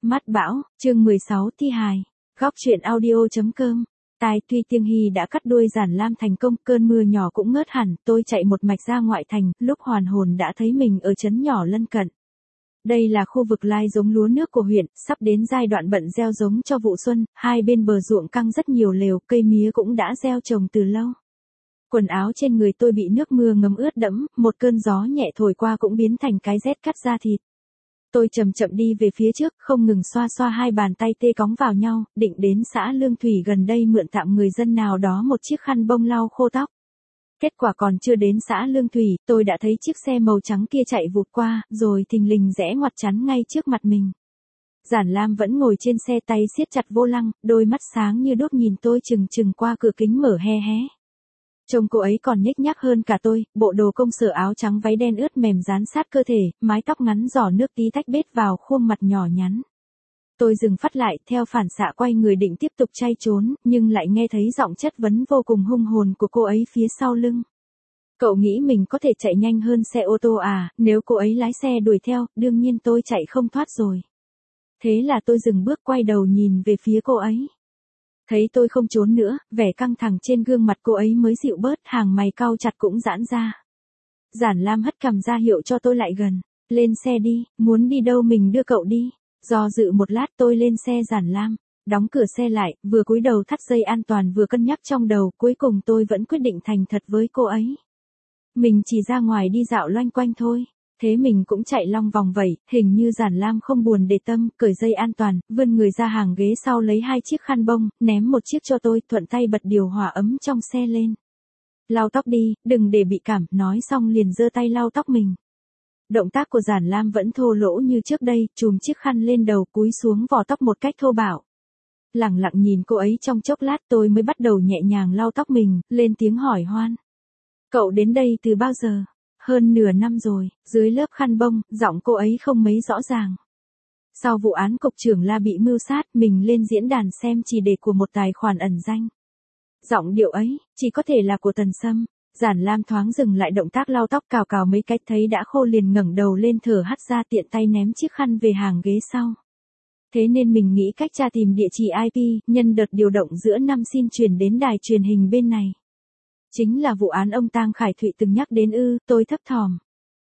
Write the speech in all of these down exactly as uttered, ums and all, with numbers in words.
Mắt bão, chương mười sáu thi hài. Góc truyện audio.com. Tai tuy Tiên Hy đã cắt đuôi Giản Lam thành công, cơn mưa nhỏ cũng ngớt hẳn, tôi chạy một mạch ra ngoại thành, lúc hoàn hồn đã thấy mình ở trấn nhỏ lân cận. Đây là khu vực lai giống lúa nước của huyện, sắp đến giai đoạn bận gieo giống cho vụ xuân, hai bên bờ ruộng căng rất nhiều lều, cây mía cũng đã gieo trồng từ lâu. Quần áo trên người tôi bị nước mưa ngấm ướt đẫm, một cơn gió nhẹ thổi qua cũng biến thành cái rét cắt da thịt. Tôi chậm chậm đi về phía trước, không ngừng xoa xoa hai bàn tay tê cóng vào nhau, định đến xã Lương Thủy gần đây mượn tạm người dân nào đó một chiếc khăn bông lau khô tóc. Kết quả còn chưa đến xã Lương Thủy, tôi đã thấy chiếc xe màu trắng kia chạy vụt qua, rồi thình lình rẽ ngoặt chắn ngay trước mặt mình. Giản Lam vẫn ngồi trên xe, tay siết chặt vô lăng, đôi mắt sáng như đốt nhìn tôi chừng chừng qua cửa kính mở hé hé. Trông cô ấy còn nhếch nhác hơn cả tôi, bộ đồ công sở áo trắng váy đen ướt mềm dán sát cơ thể, mái tóc ngắn giỏ nước tí tách bết vào khuôn mặt nhỏ nhắn. Tôi dừng phát lại, theo phản xạ quay người định tiếp tục chay trốn, nhưng lại nghe thấy giọng chất vấn vô cùng hung hồn của cô ấy phía sau lưng. Cậu nghĩ mình có thể chạy nhanh hơn xe ô tô à, nếu cô ấy lái xe đuổi theo, đương nhiên tôi chạy không thoát rồi. Thế là tôi dừng bước quay đầu nhìn về phía cô ấy. Thấy tôi không trốn nữa, vẻ căng thẳng trên gương mặt cô ấy mới dịu bớt, hàng mày cau chặt cũng giãn ra. Giản Lam hất cằm ra hiệu cho tôi lại gần. Lên xe đi, muốn đi đâu mình đưa cậu đi. Do dự một lát tôi lên xe Giản Lam, đóng cửa xe lại, vừa cúi đầu thắt dây an toàn vừa cân nhắc trong đầu, cuối cùng tôi vẫn quyết định thành thật với cô ấy. Mình chỉ ra ngoài đi dạo loanh quanh thôi. Thế mình cũng chạy long vòng vậy, hình như Giản Lam không buồn để tâm, cởi dây an toàn, vươn người ra hàng ghế sau lấy hai chiếc khăn bông, ném một chiếc cho tôi, thuận tay bật điều hòa ấm trong xe lên. Lau tóc đi, đừng để bị cảm, nói xong liền giơ tay lau tóc mình. Động tác của Giản Lam vẫn thô lỗ như trước đây, chùm chiếc khăn lên đầu cúi xuống vò tóc một cách thô bạo. Lẳng lặng nhìn cô ấy trong chốc lát tôi mới bắt đầu nhẹ nhàng lau tóc mình, lên tiếng hỏi hoan. Cậu đến đây từ bao giờ? Hơn nửa năm rồi, dưới lớp khăn bông, giọng cô ấy không mấy rõ ràng. Sau vụ án cục trưởng La bị mưu sát, mình lên diễn đàn xem chỉ để của một tài khoản ẩn danh. Giọng điệu ấy, chỉ có thể là của Tần Sâm. Giản Lam thoáng dừng lại động tác lau tóc, cào cào mấy cách thấy đã khô liền ngẩng đầu lên thở hắt ra, tiện tay ném chiếc khăn về hàng ghế sau. Thế nên mình nghĩ cách tra tìm địa chỉ i pê, nhân đợt điều động giữa năm xin chuyển đến đài truyền hình bên này. Chính là vụ án ông Tang Khải Thụy từng nhắc đến ư, tôi thấp thỏm.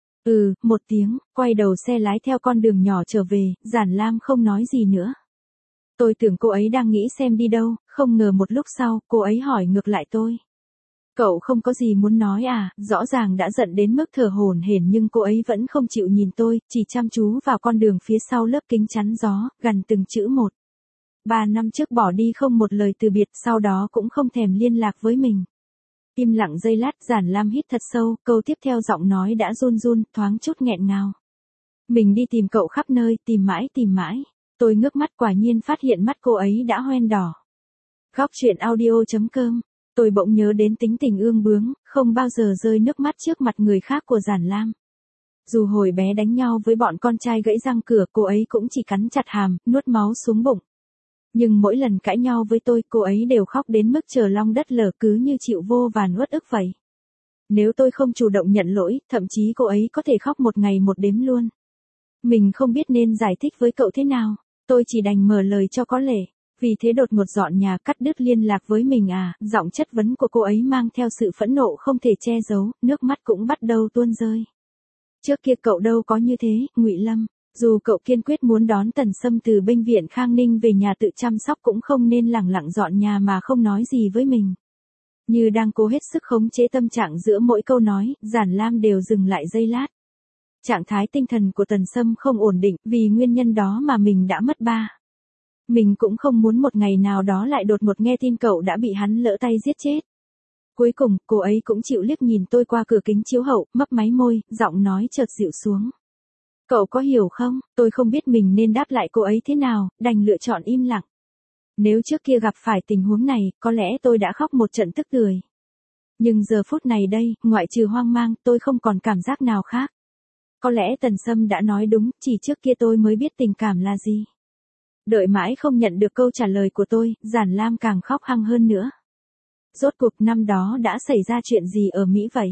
Ừ, một tiếng, quay đầu xe lái theo con đường nhỏ trở về, Giản Lam không nói gì nữa. Tôi tưởng cô ấy đang nghĩ xem đi đâu, không ngờ một lúc sau, cô ấy hỏi ngược lại tôi. Cậu không có gì muốn nói à, rõ ràng đã giận đến mức thở hổn hển nhưng cô ấy vẫn không chịu nhìn tôi, chỉ chăm chú vào con đường phía sau lớp kính chắn gió, gần từng chữ một. Ba năm trước bỏ đi không một lời từ biệt, sau đó cũng không thèm liên lạc với mình. Im lặng giây lát, Giản Lam hít thật sâu, câu tiếp theo giọng nói đã run run, thoáng chút nghẹn ngào. Mình đi tìm cậu khắp nơi, tìm mãi tìm mãi. Tôi ngước mắt quả nhiên phát hiện mắt cô ấy đã hoen đỏ. Góc truyện audio.com. Tôi bỗng nhớ đến tính tình ương bướng, không bao giờ rơi nước mắt trước mặt người khác của Giản Lam. Dù hồi bé đánh nhau với bọn con trai gãy răng cửa, cô ấy cũng chỉ cắn chặt hàm, nuốt máu xuống bụng. Nhưng mỗi lần cãi nhau với tôi, cô ấy đều khóc đến mức trời long đất lở, cứ như chịu vô vàn uất ức vậy. Nếu tôi không chủ động nhận lỗi, thậm chí cô ấy có thể khóc một ngày một đêm luôn. Mình không biết nên giải thích với cậu thế nào, tôi chỉ đành mở lời cho có lệ. Vì thế đột ngột dọn nhà, cắt đứt liên lạc với mình à, giọng chất vấn của cô ấy mang theo sự phẫn nộ không thể che giấu, nước mắt cũng bắt đầu tuôn rơi. Trước kia cậu đâu có như thế, Ngụy Lâm. Dù cậu kiên quyết muốn đón Tần Sâm từ bệnh viện Khang Ninh về nhà tự chăm sóc cũng không nên lẳng lặng dọn nhà mà không nói gì với mình. Như đang cố hết sức khống chế tâm trạng giữa mỗi câu nói, Giản Lam đều dừng lại giây lát. Trạng thái tinh thần của Tần Sâm không ổn định, vì nguyên nhân đó mà mình đã mất ba. Mình cũng không muốn một ngày nào đó lại đột ngột nghe tin cậu đã bị hắn lỡ tay giết chết. Cuối cùng, cô ấy cũng chịu liếc nhìn tôi qua cửa kính chiếu hậu, mấp máy môi, giọng nói chợt dịu xuống. Cậu có hiểu không, tôi không biết mình nên đáp lại cô ấy thế nào, đành lựa chọn im lặng. Nếu trước kia gặp phải tình huống này, có lẽ tôi đã khóc một trận tức tưởi. Nhưng giờ phút này đây, ngoại trừ hoang mang, tôi không còn cảm giác nào khác. Có lẽ Tần Sâm đã nói đúng, chỉ trước kia tôi mới biết tình cảm là gì. Đợi mãi không nhận được câu trả lời của tôi, Giản Lam càng khóc hăng hơn nữa. Rốt cuộc năm đó đã xảy ra chuyện gì ở Mỹ vậy?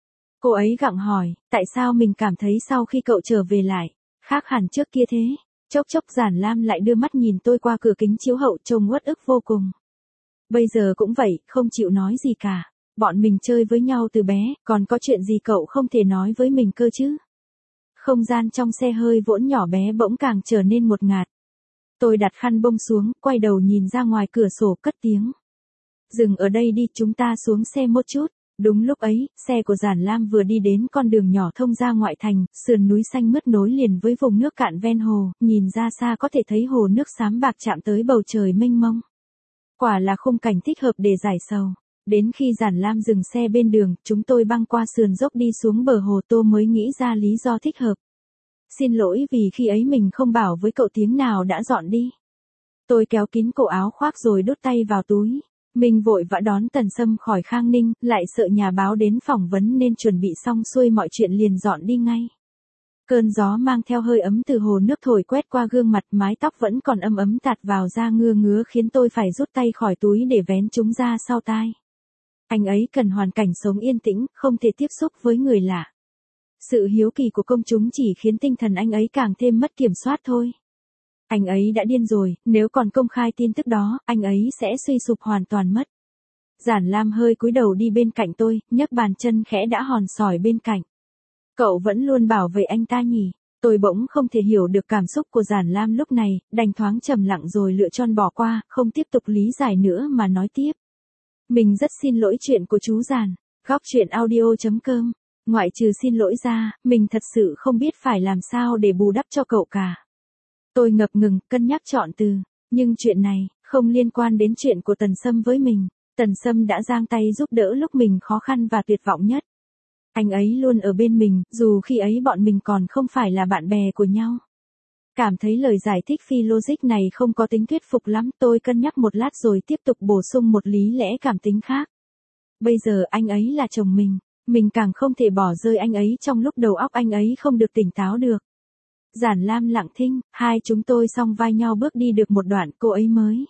Cô ấy gặng hỏi, tại sao mình cảm thấy sau khi cậu trở về lại, khác hẳn trước kia thế? Chốc chốc Giản Lam lại đưa mắt nhìn tôi qua cửa kính chiếu hậu trông uất ức vô cùng. Bây giờ cũng vậy, không chịu nói gì cả. Bọn mình chơi với nhau từ bé, còn có chuyện gì cậu không thể nói với mình cơ chứ? Không gian trong xe hơi vỗn nhỏ bé bỗng càng trở nên ngột ngạt. Tôi đặt khăn bông xuống, quay đầu nhìn ra ngoài cửa sổ cất tiếng. Dừng ở đây đi, chúng ta xuống xe một chút. Đúng lúc ấy, xe của Giản Lam vừa đi đến con đường nhỏ thông ra ngoại thành, sườn núi xanh mướt nối liền với vùng nước cạn ven hồ, nhìn ra xa có thể thấy hồ nước xám bạc chạm tới bầu trời mênh mông. Quả là khung cảnh thích hợp để giải sầu. Đến khi Giản Lam dừng xe bên đường, chúng tôi băng qua sườn dốc đi xuống bờ hồ, tôi mới nghĩ ra lý do thích hợp. Xin lỗi vì khi ấy mình không bảo với cậu tiếng nào đã dọn đi. Tôi kéo kín cổ áo khoác rồi đút tay vào túi. Mình vội vã đón Tần Sâm khỏi Khang Ninh, lại sợ nhà báo đến phỏng vấn nên chuẩn bị xong xuôi mọi chuyện liền dọn đi ngay. Cơn gió mang theo hơi ấm từ hồ nước thổi quét qua gương mặt, mái tóc vẫn còn ấm ấm tạt vào da ngưa ngứa khiến tôi phải rút tay khỏi túi để vén chúng ra sau tai. Anh ấy cần hoàn cảnh sống yên tĩnh, không thể tiếp xúc với người lạ. Sự hiếu kỳ của công chúng chỉ khiến tinh thần anh ấy càng thêm mất kiểm soát thôi. Anh ấy đã điên rồi, nếu còn công khai tin tức đó, anh ấy sẽ suy sụp hoàn toàn mất. Giản Lam hơi cúi đầu đi bên cạnh tôi, nhấc bàn chân khẽ đã hòn sỏi bên cạnh. Cậu vẫn luôn bảo vệ anh ta nhỉ? Tôi bỗng không thể hiểu được cảm xúc của Giản Lam lúc này, đành thoáng trầm lặng rồi lựa chọn bỏ qua, không tiếp tục lý giải nữa mà nói tiếp. Mình rất xin lỗi chuyện của chú Giản. Góc truyện audio chấm com. Ngoại trừ xin lỗi ra, mình thật sự không biết phải làm sao để bù đắp cho cậu cả. Tôi ngập ngừng, cân nhắc chọn từ. Nhưng chuyện này, không liên quan đến chuyện của Tần Sâm với mình. Tần Sâm đã giang tay giúp đỡ lúc mình khó khăn và tuyệt vọng nhất. Anh ấy luôn ở bên mình, dù khi ấy bọn mình còn không phải là bạn bè của nhau. Cảm thấy lời giải thích phi logic này không có tính thuyết phục lắm, tôi cân nhắc một lát rồi tiếp tục bổ sung một lý lẽ cảm tính khác. Bây giờ anh ấy là chồng mình, mình càng không thể bỏ rơi anh ấy trong lúc đầu óc anh ấy không được tỉnh táo được. Giản Lam lặng thinh, hai chúng tôi song vai nhau bước đi được một đoạn, cô ấy mới.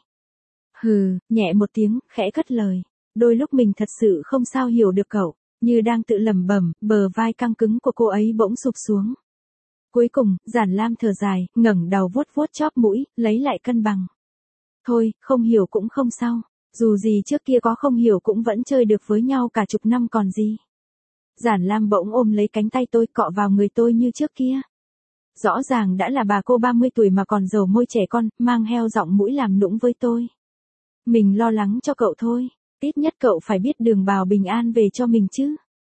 Hừ, nhẹ một tiếng, khẽ cất lời. Đôi lúc mình thật sự không sao hiểu được cậu, như đang tự lẩm bẩm, bờ vai căng cứng của cô ấy bỗng sụp xuống. Cuối cùng, Giản Lam thở dài, ngẩng đầu vuốt vuốt chóp mũi, lấy lại cân bằng. Thôi, không hiểu cũng không sao, dù gì trước kia có không hiểu cũng vẫn chơi được với nhau cả chục năm còn gì. Giản Lam bỗng ôm lấy cánh tay tôi, cọ vào người tôi như trước kia. Rõ ràng đã là bà cô ba mươi tuổi mà còn dầu môi trẻ con, mang heo giọng mũi làm nũng với tôi. Mình lo lắng cho cậu thôi, ít nhất cậu phải biết đường bào bình an về cho mình chứ.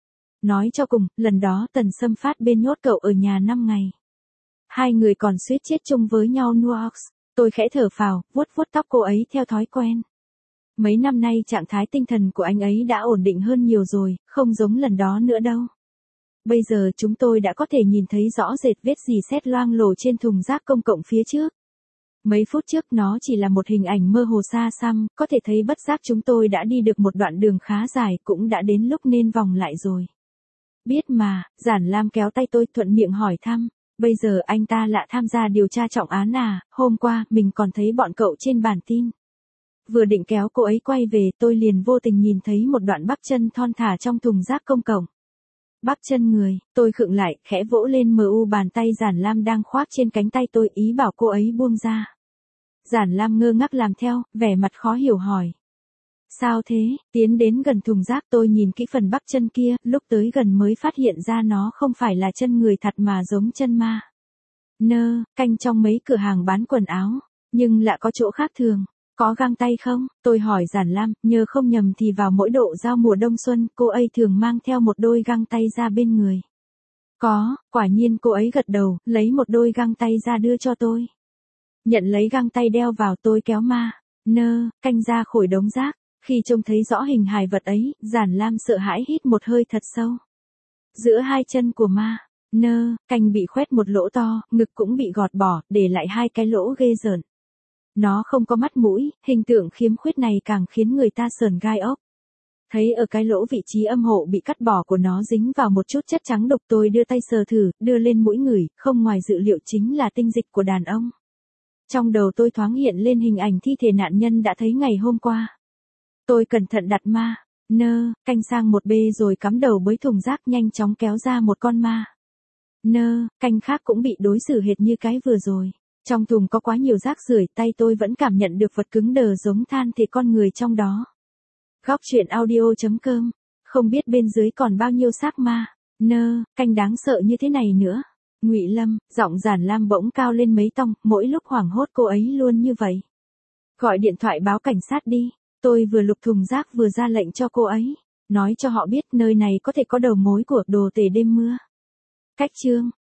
Nói cho cùng, lần đó Tần Sâm phát bên nhốt cậu ở nhà năm ngày. Hai người còn suýt chết chung với nhau Nuox. Tôi khẽ thở phào, vuốt vuốt tóc cô ấy theo thói quen. Mấy năm nay trạng thái tinh thần của anh ấy đã ổn định hơn nhiều rồi, không giống lần đó nữa đâu. Bây giờ chúng tôi đã có thể nhìn thấy rõ rệt vết rỉ sét loang lổ trên thùng rác công cộng phía trước. Mấy phút trước nó chỉ là một hình ảnh mơ hồ xa xăm, có thể thấy bất giác chúng tôi đã đi được một đoạn đường khá dài, cũng đã đến lúc nên vòng lại rồi. Biết mà, Giản Lam kéo tay tôi thuận miệng hỏi thăm, bây giờ anh ta lạ tham gia điều tra trọng án à, hôm qua mình còn thấy bọn cậu trên bản tin. Vừa định kéo cô ấy quay về, tôi liền vô tình nhìn thấy một đoạn bắp chân thon thả trong thùng rác công cộng. Bắp chân người, tôi khựng lại, khẽ vỗ lên mờ u bàn tay Giản Lam đang khoác trên cánh tay tôi, ý bảo cô ấy buông ra. Giản Lam ngơ ngác làm theo, vẻ mặt khó hiểu hỏi. Sao thế? Tiến đến gần thùng rác tôi nhìn kỹ phần bắp chân kia, lúc tới gần mới phát hiện ra nó không phải là chân người thật mà giống chân ma. Nơ, canh trong mấy cửa hàng bán quần áo, nhưng lạ có chỗ khác thường. Có găng tay không? Tôi hỏi Giản Lam, nhớ không nhầm thì vào mỗi độ giao mùa đông xuân, cô ấy thường mang theo một đôi găng tay ra bên người. Có, quả nhiên cô ấy gật đầu, lấy một đôi găng tay ra đưa cho tôi. Nhận lấy găng tay đeo vào, tôi kéo ma, nơ, canh ra khỏi đống rác. Khi trông thấy rõ hình hài vật ấy, Giản Lam sợ hãi hít một hơi thật sâu. Giữa hai chân của ma, nơ, canh bị khoét một lỗ to, ngực cũng bị gọt bỏ, để lại hai cái lỗ ghê rợn. Nó không có mắt mũi, hình tượng khiếm khuyết này càng khiến người ta sờn gai ốc. Thấy ở cái lỗ vị trí âm hộ bị cắt bỏ của nó dính vào một chút chất trắng đục, tôi đưa tay sờ thử, đưa lên mũi ngửi, không ngoài dự liệu chính là tinh dịch của đàn ông. Trong đầu tôi thoáng hiện lên hình ảnh thi thể nạn nhân đã thấy ngày hôm qua. Tôi cẩn thận đặt ma, nơ, canh sang một bê rồi cắm đầu bới thùng rác, nhanh chóng kéo ra một con ma. Nơ, canh khác cũng bị đối xử hệt như cái vừa rồi. Trong thùng có quá nhiều rác rưởi, tay tôi vẫn cảm nhận được vật cứng đờ giống than thì con người trong đó. Góc truyện audio chấm com. Không biết bên dưới còn bao nhiêu xác ma, nơ, canh đáng sợ như thế này nữa. Ngụy Lâm, giọng Giản Lam bỗng cao lên mấy tông, mỗi lúc hoảng hốt cô ấy luôn như vậy. Gọi điện thoại báo cảnh sát đi, tôi vừa lục thùng rác vừa ra lệnh cho cô ấy, nói cho họ biết nơi này có thể có đầu mối của đồ tể đêm mưa. Cách chương